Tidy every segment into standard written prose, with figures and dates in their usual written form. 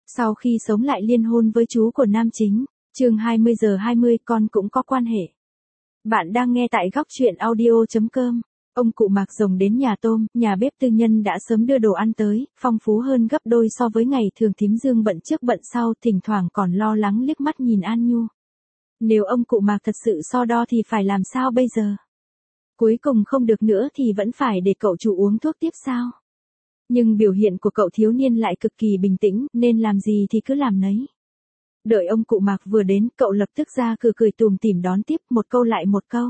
Sau khi sống lại liên hôn với chú của nam chính, chương 20:20 con cũng có quan hệ. Bạn đang nghe tại góc truyện audio.com. Ông cụ Mạc Rồng đến nhà tôm, nhà bếp tư nhân đã sớm đưa đồ ăn tới, phong phú hơn gấp đôi so với ngày thường. Thím Dương bận trước bận sau, thỉnh thoảng còn lo lắng liếc mắt nhìn An Nhu. Nếu ông cụ Mạc thật sự so đo thì phải làm sao bây giờ? Cuối cùng không được nữa thì vẫn phải để cậu chủ uống thuốc tiếp sao? Nhưng biểu hiện của cậu thiếu niên lại cực kỳ bình tĩnh, nên làm gì thì cứ làm nấy. Đợi ông cụ Mạc vừa đến, cậu lập tức ra cửa cười tủm tỉm đón tiếp, một câu lại một câu.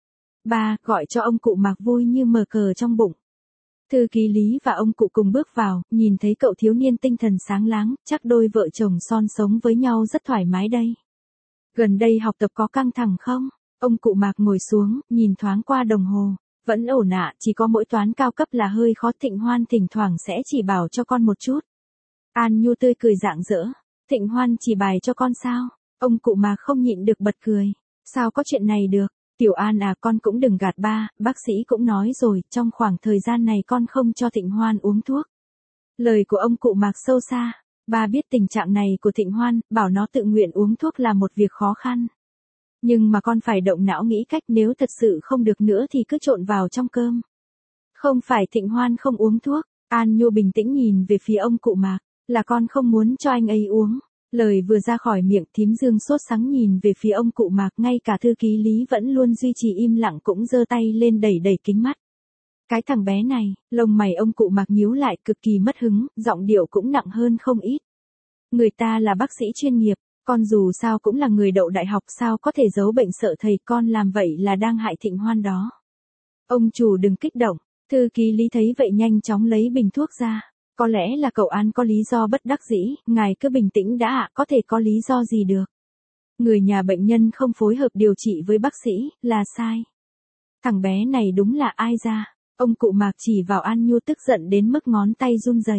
Ba, gọi cho ông cụ Mạc vui như mờ cờ trong bụng. Thư ký Lý và ông cụ cùng bước vào, nhìn thấy cậu thiếu niên tinh thần sáng láng, chắc đôi vợ chồng son sống với nhau rất thoải mái đây. Gần đây học tập có căng thẳng không? Ông cụ Mạc ngồi xuống, nhìn thoáng qua đồng hồ. Vẫn ổn ạ, chỉ có mỗi toán cao cấp là hơi khó. Thịnh Hoan thỉnh thoảng sẽ chỉ bảo cho con một chút. An Nhu tươi cười rạng rỡ. Thịnh Hoan chỉ bài cho con sao? Ông cụ Mạc không nhịn được bật cười. Sao có chuyện này được? Tiểu An à, con cũng đừng gạt ba, bác sĩ cũng nói rồi, trong khoảng thời gian này con không cho Thịnh Hoan uống thuốc. Lời của ông cụ Mạc sâu xa. Ba biết tình trạng này của Thịnh Hoan, bảo nó tự nguyện uống thuốc là một việc khó khăn. Nhưng mà con phải động não nghĩ cách, nếu thật sự không được nữa thì cứ trộn vào trong cơm. Không phải Thịnh Hoan không uống thuốc. An Nhu bình tĩnh nhìn về phía ông cụ Mạc. Là con không muốn cho anh ấy uống. Lời vừa ra khỏi miệng, thím Dương sốt sắng nhìn về phía ông cụ Mạc. Ngay cả thư ký Lý vẫn luôn duy trì im lặng cũng giơ tay lên đẩy đẩy kính mắt. Cái thằng bé này, lông mày ông cụ Mạc nhíu lại cực kỳ mất hứng, giọng điệu cũng nặng hơn không ít. Người ta là bác sĩ chuyên nghiệp, con dù sao cũng là người đậu đại học, sao có thể giấu bệnh sợ thầy, con làm vậy là đang hại Thịnh Hoan đó. Ông chủ đừng kích động. Thư ký Lý thấy vậy nhanh chóng lấy bình thuốc ra. Có lẽ là cậu An có lý do bất đắc dĩ, ngài cứ bình tĩnh đã ạ, có thể có lý do gì được. Người nhà bệnh nhân không phối hợp điều trị với bác sĩ, là sai. Thằng bé này đúng là ai ra? Ông cụ Mạc chỉ vào An Nhu tức giận đến mức ngón tay run rẩy.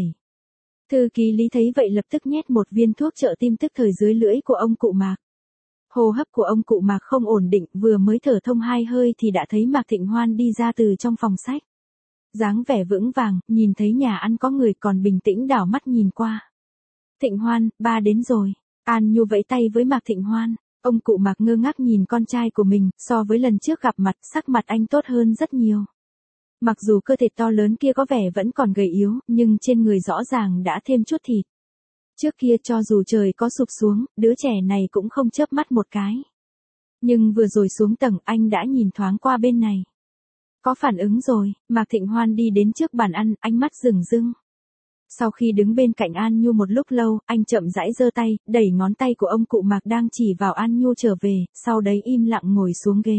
Thư ký Lý thấy vậy lập tức nhét một viên thuốc trợ tim tức thời dưới lưỡi của ông cụ Mạc. Hô hấp của ông cụ Mạc không ổn định, vừa mới thở thông 2 hơi thì đã thấy Mạc Thịnh Hoan đi ra từ trong phòng sách. Dáng vẻ vững vàng, nhìn thấy nhà ăn có người còn bình tĩnh đảo mắt nhìn qua. Thịnh Hoan, ba đến rồi. An Nhu vẫy tay với Mạc Thịnh Hoan. Ông cụ Mạc ngơ ngác nhìn con trai của mình, so với lần trước gặp mặt, sắc mặt anh tốt hơn rất nhiều. Mặc dù cơ thể to lớn kia có vẻ vẫn còn gầy yếu, nhưng trên người rõ ràng đã thêm chút thịt. Trước kia cho dù trời có sụp xuống, đứa trẻ này cũng không chớp mắt một cái. Nhưng vừa rồi xuống tầng, anh đã nhìn thoáng qua bên này. Có phản ứng rồi. Mạc Thịnh Hoan đi đến trước bàn ăn, ánh mắt rừng rưng. Sau khi đứng bên cạnh An Nhu một lúc lâu, anh chậm rãi giơ tay, đẩy ngón tay của ông cụ Mạc đang chỉ vào An Nhu trở về, sau đấy im lặng ngồi xuống ghế.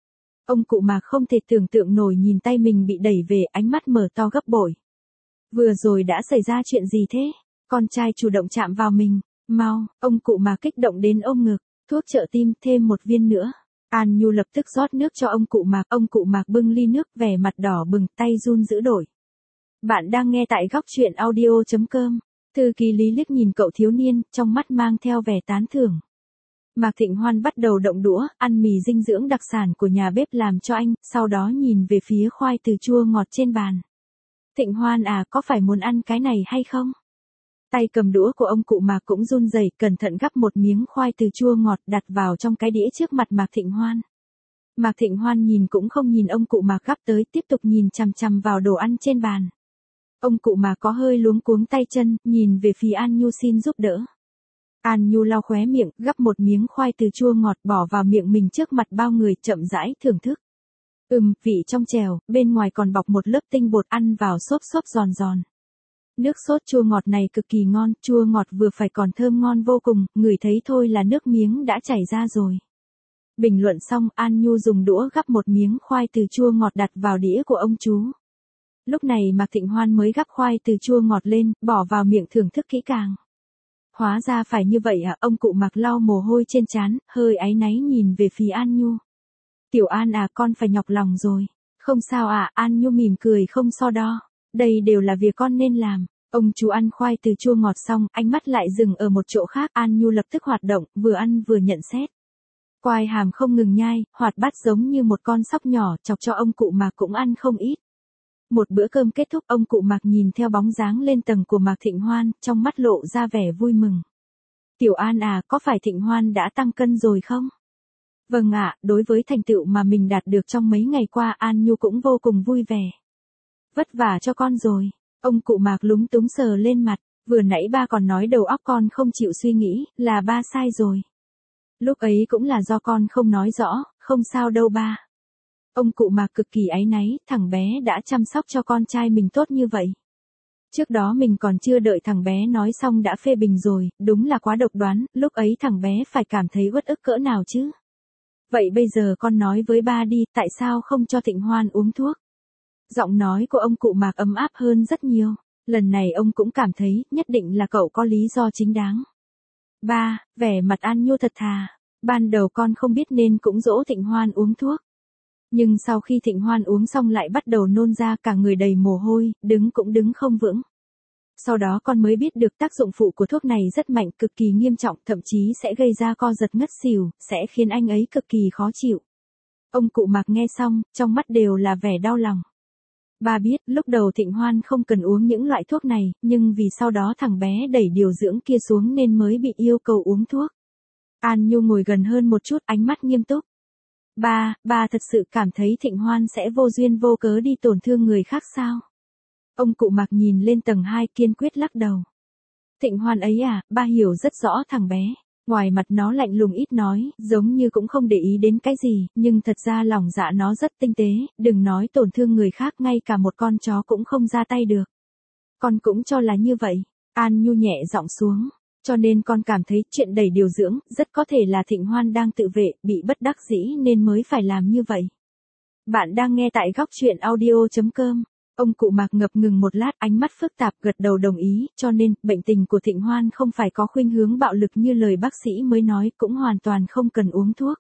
Ông cụ Mạc không thể tưởng tượng nổi nhìn tay mình bị đẩy về, ánh mắt mở to gấp bội. Vừa rồi đã xảy ra chuyện gì thế? Con trai chủ động chạm vào mình. Mau, ông cụ Mạc kích động đến ôm ngực. Thuốc trợ tim, thêm một viên nữa. An Nhu lập tức rót nước cho ông cụ Mạc bưng ly nước, vẻ mặt đỏ bừng, tay run dữ đổi. Bạn đang nghe tại góc truyện audio.com. Thư ký Lý liếc nhìn cậu thiếu niên, trong mắt mang theo vẻ tán thưởng. Mạc Thịnh Hoan bắt đầu động đũa, ăn mì dinh dưỡng đặc sản của nhà bếp làm cho anh, sau đó nhìn về phía khoai từ chua ngọt trên bàn. Thịnh Hoan à, có phải muốn ăn cái này hay không? Tay cầm đũa của ông cụ Mạc cũng run rẩy, cẩn thận gắp một miếng khoai từ chua ngọt đặt vào trong cái đĩa trước mặt Mạc Thịnh Hoan. Mạc Thịnh Hoan nhìn cũng không nhìn ông cụ Mạc gắp tới, tiếp tục nhìn chằm chằm vào đồ ăn trên bàn. Ông cụ Mạc có hơi luống cuống tay chân, nhìn về phía An Nhu xin giúp đỡ. An Nhu lau khóe miệng, gắp một miếng khoai từ chua ngọt bỏ vào miệng mình trước mặt bao người, chậm rãi thưởng thức. Vị trong trẻo, bên ngoài còn bọc một lớp tinh bột, ăn vào xốp xốp giòn giòn. Nước sốt chua ngọt này cực kỳ ngon, chua ngọt vừa phải còn thơm ngon vô cùng, ngửi thấy thôi là nước miếng đã chảy ra rồi. Bình luận xong, An Nhu dùng đũa gắp một miếng khoai từ chua ngọt đặt vào đĩa của ông chú. Lúc này Mạc Thịnh Hoan mới gắp khoai từ chua ngọt lên, bỏ vào miệng thưởng thức kỹ càng. Hóa ra phải như vậy à, ông cụ Mạc lau mồ hôi trên trán, hơi áy náy nhìn về phía An Nhu. Tiểu An à, con phải nhọc lòng rồi. Không sao à, An Nhu mỉm cười không so đo. Đây đều là việc con nên làm. Ông chú ăn khoai từ chua ngọt xong, ánh mắt lại dừng ở một chỗ khác. An Nhu lập tức hoạt động, vừa ăn vừa nhận xét. Quai hàm không ngừng nhai, hoạt bát giống như một con sóc nhỏ, chọc cho ông cụ Mạc cũng ăn không ít. Một bữa cơm kết thúc, ông cụ Mạc nhìn theo bóng dáng lên tầng của Mạc Thịnh Hoan, trong mắt lộ ra vẻ vui mừng. Tiểu An à, có phải Thịnh Hoan đã tăng cân rồi không? Vâng ạ, đối với thành tựu mà mình đạt được trong mấy ngày qua, An Nhu cũng vô cùng vui vẻ. Vất vả cho con rồi. Ông cụ Mạc lúng túng sờ lên mặt, vừa nãy ba còn nói đầu óc con không chịu suy nghĩ, là ba sai rồi. Lúc ấy cũng là do con không nói rõ, không sao đâu ba. Ông cụ Mạc cực kỳ áy náy, thằng bé đã chăm sóc cho con trai mình tốt như vậy. Trước đó mình còn chưa đợi thằng bé nói xong đã phê bình rồi, đúng là quá độc đoán, lúc ấy thằng bé phải cảm thấy uất ức cỡ nào chứ. Vậy bây giờ con nói với ba đi, tại sao không cho Thịnh Hoan uống thuốc? Giọng nói của ông cụ Mạc ấm áp hơn rất nhiều, lần này ông cũng cảm thấy, nhất định là cậu có lý do chính đáng. Ba, vẻ mặt An Nhu thật thà, ban đầu con không biết nên cũng dỗ Thịnh Hoan uống thuốc. Nhưng sau khi Thịnh Hoan uống xong lại bắt đầu nôn ra cả người đầy mồ hôi, đứng cũng đứng không vững. Sau đó con mới biết được tác dụng phụ của thuốc này rất mạnh, cực kỳ nghiêm trọng, thậm chí sẽ gây ra co giật ngất xỉu, sẽ khiến anh ấy cực kỳ khó chịu. Ông cụ Mạc nghe xong, trong mắt đều là vẻ đau lòng. Ba biết, lúc đầu Thịnh Hoan không cần uống những loại thuốc này, nhưng vì sau đó thằng bé đẩy điều dưỡng kia xuống nên mới bị yêu cầu uống thuốc. An Nhu ngồi gần hơn một chút, ánh mắt nghiêm túc. Ba thật sự cảm thấy Thịnh Hoan sẽ vô duyên vô cớ đi tổn thương người khác sao? Ông cụ Mạc nhìn lên tầng 2 kiên quyết lắc đầu. Thịnh Hoan ấy à, ba hiểu rất rõ thằng bé. Ngoài mặt nó lạnh lùng ít nói, giống như cũng không để ý đến cái gì, nhưng thật ra lòng dạ nó rất tinh tế, đừng nói tổn thương người khác, ngay cả một con chó cũng không ra tay được. Con cũng cho là như vậy. An Nhu nhẹ giọng xuống. Cho nên con cảm thấy chuyện đẩy điều dưỡng, rất có thể là Thịnh Hoan đang tự vệ, bị bất đắc dĩ nên mới phải làm như vậy. Bạn đang nghe tại góc truyện audio.com. Ông cụ Mạc ngập ngừng một lát, ánh mắt phức tạp, gật đầu đồng ý, cho nên, bệnh tình của Thịnh Hoan không phải có khuynh hướng bạo lực như lời bác sĩ mới nói, cũng hoàn toàn không cần uống thuốc.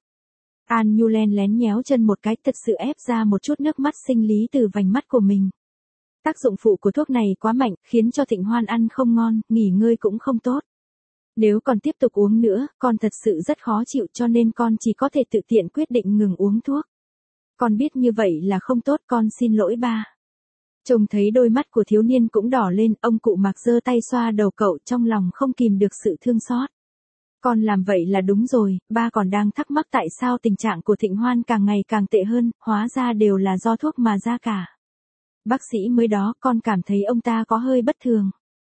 An Nhu len lén nhéo chân một cái, thật sự ép ra một chút nước mắt sinh lý từ vành mắt của mình. Tác dụng phụ của thuốc này quá mạnh, khiến cho Thịnh Hoan ăn không ngon, nghỉ ngơi cũng không tốt. Nếu còn tiếp tục uống nữa, con thật sự rất khó chịu, cho nên con chỉ có thể tự tiện quyết định ngừng uống thuốc. Con biết như vậy là không tốt, con xin lỗi ba. Trông thấy đôi mắt của thiếu niên cũng đỏ lên, ông cụ Mạc giơ tay xoa đầu cậu, trong lòng không kìm được sự thương xót. Con làm vậy là đúng rồi, ba còn đang thắc mắc tại sao tình trạng của Thịnh Hoan càng ngày càng tệ hơn, hóa ra đều là do thuốc mà ra cả. Bác sĩ mới đó, con cảm thấy ông ta có hơi bất thường.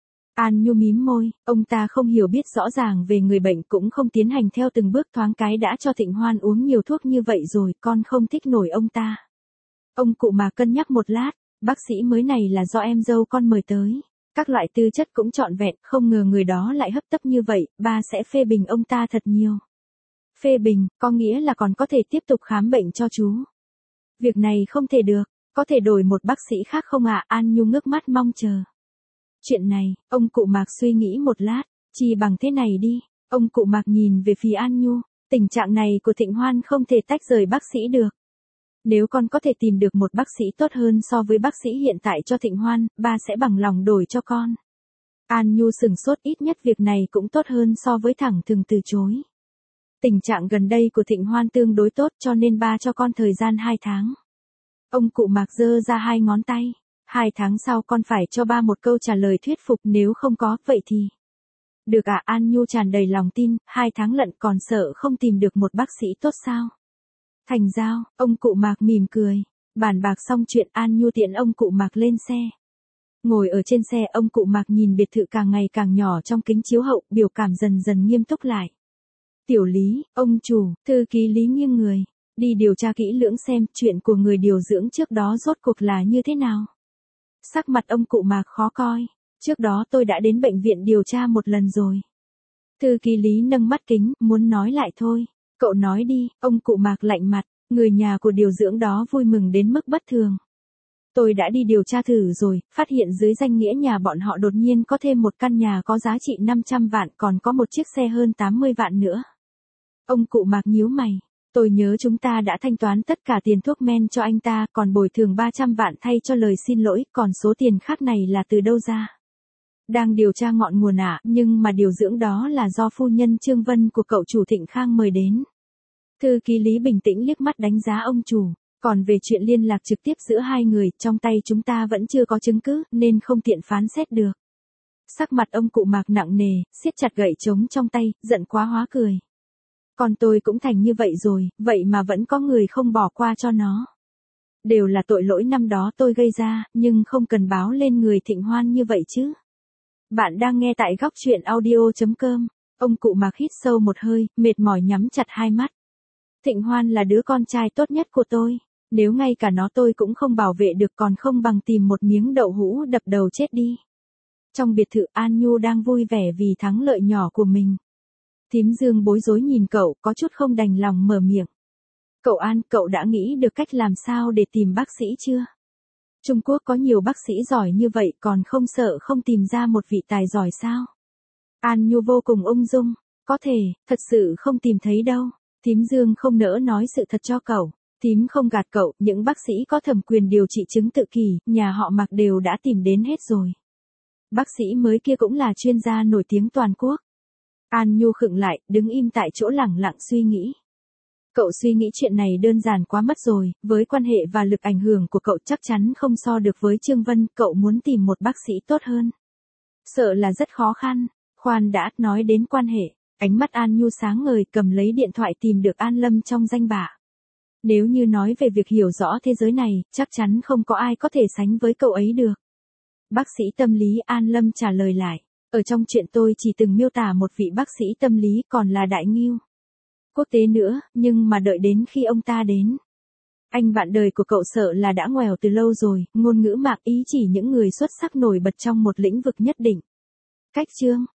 An Nhu mím môi, ông ta không hiểu biết rõ ràng về người bệnh, cũng không tiến hành theo từng bước, thoáng cái đã cho Thịnh Hoan uống nhiều thuốc như vậy rồi, con không thích nổi ông ta. Ông cụ Mạc cân nhắc một lát, bác sĩ mới này là do em dâu con mời tới. Các loại tư chất cũng trọn vẹn, không ngờ người đó lại hấp tấp như vậy, ba sẽ phê bình ông ta thật nhiều. Phê bình, có nghĩa là còn có thể tiếp tục khám bệnh cho chú. Việc này không thể được, có thể đổi một bác sĩ khác không ạ? An Nhu ngước mắt mong chờ. Chuyện này, ông cụ Mạc suy nghĩ một lát, chỉ bằng thế này đi. Ông cụ Mạc nhìn về phía An Nhu, tình trạng này của Thịnh Hoan không thể tách rời bác sĩ được. Nếu con có thể tìm được một bác sĩ tốt hơn so với bác sĩ hiện tại cho Thịnh Hoan, ba sẽ bằng lòng đổi cho con. An Nhu sừng sốt, ít nhất việc này cũng tốt hơn so với thẳng thừng từ chối. Tình trạng gần đây của Thịnh Hoan tương đối tốt, cho nên ba cho con thời gian 2 tháng. Ông cụ Mạc giơ ra 2 ngón tay. 2 tháng sau con phải cho ba một câu trả lời thuyết phục, nếu không có, vậy thì... Được ạ, An Nhu tràn đầy lòng tin, 2 tháng lận còn sợ không tìm được một bác sĩ tốt sao? Thành giao, ông cụ Mạc mỉm cười. Bàn bạc xong chuyện, An Nhu tiễn ông cụ Mạc lên xe. Ngồi ở trên xe, ông cụ Mạc nhìn biệt thự càng ngày càng nhỏ trong kính chiếu hậu, biểu cảm dần dần nghiêm túc lại. Tiểu Lý, ông chủ, thư ký Lý nghiêng người. Đi điều tra kỹ lưỡng xem chuyện của người điều dưỡng trước đó rốt cuộc là như thế nào. Sắc mặt ông cụ Mạc khó coi. Trước đó tôi đã đến bệnh viện điều tra một lần rồi. Thư ký Lý nâng mắt kính, muốn nói lại thôi. Cậu nói đi, ông cụ Mạc lạnh mặt, người nhà của điều dưỡng đó vui mừng đến mức bất thường. Tôi đã đi điều tra thử rồi, phát hiện dưới danh nghĩa nhà bọn họ đột nhiên có thêm một căn nhà có giá trị 500 vạn, còn có một chiếc xe hơn 80 vạn nữa. Ông cụ Mạc nhíu mày. Tôi nhớ chúng ta đã thanh toán tất cả tiền thuốc men cho anh ta, còn bồi thường 300 vạn thay cho lời xin lỗi, còn số tiền khác này là từ đâu ra? Đang điều tra ngọn nguồn ạ, nhưng mà điều dưỡng đó là do phu nhân Trương Vân của cậu chủ Thịnh Khang mời đến. Thư ký Lý bình tĩnh liếc mắt đánh giá ông chủ. Còn về chuyện liên lạc trực tiếp giữa hai người, trong tay chúng ta vẫn chưa có chứng cứ, nên không tiện phán xét được. Sắc mặt ông cụ Mạc nặng nề, siết chặt gậy trống trong tay, giận quá hóa cười. Con tôi cũng thành như vậy rồi, vậy mà vẫn có người không bỏ qua cho nó. Đều là tội lỗi năm đó tôi gây ra, nhưng không cần báo lên người Thịnh Hoan như vậy chứ. Bạn đang nghe tại góc truyện audio.com. Ông cụ Mạc hít sâu một hơi, mệt mỏi nhắm chặt hai mắt. Thịnh Hoan là đứa con trai tốt nhất của tôi. Nếu ngay cả nó tôi cũng không bảo vệ được còn không bằng tìm một miếng đậu hũ đập đầu chết đi. Trong biệt thự An Nhu đang vui vẻ vì thắng lợi nhỏ của mình. Thím Dương bối rối nhìn cậu, có chút không đành lòng mở miệng. Cậu An, cậu đã nghĩ được cách làm sao để tìm bác sĩ chưa? Trung Quốc có nhiều bác sĩ giỏi như vậy còn không sợ không tìm ra một vị tài giỏi sao? An Nhu vô cùng ung dung. Có thể, thật sự không tìm thấy đâu. Thím Dương không nỡ nói sự thật cho cậu. Thím không gạt cậu, những bác sĩ có thẩm quyền điều trị chứng tự kỷ, nhà họ Mạc đều đã tìm đến hết rồi. Bác sĩ mới kia cũng là chuyên gia nổi tiếng toàn quốc. An Nhu khựng lại, đứng im tại chỗ lẳng lặng suy nghĩ. Cậu suy nghĩ chuyện này đơn giản quá mất rồi, với quan hệ và lực ảnh hưởng của cậu chắc chắn không so được với Trương Vân, cậu muốn tìm một bác sĩ tốt hơn. Sợ là rất khó khăn. Khoan đã, nói đến quan hệ, ánh mắt An Nhu sáng ngời cầm lấy điện thoại tìm được An Lâm trong danh bạ. Nếu như nói về việc hiểu rõ thế giới này, chắc chắn không có ai có thể sánh với cậu ấy được. Bác sĩ tâm lý An Lâm trả lời lại. Ở trong chuyện tôi chỉ từng miêu tả một vị bác sĩ tâm lý còn là đại ngưu. Quốc tế nữa, nhưng mà đợi đến khi ông ta đến. Anh bạn đời của cậu sợ là đã ngoèo từ lâu rồi, ngôn ngữ Mạc ý chỉ những người xuất sắc nổi bật trong một lĩnh vực nhất định. Cách chương,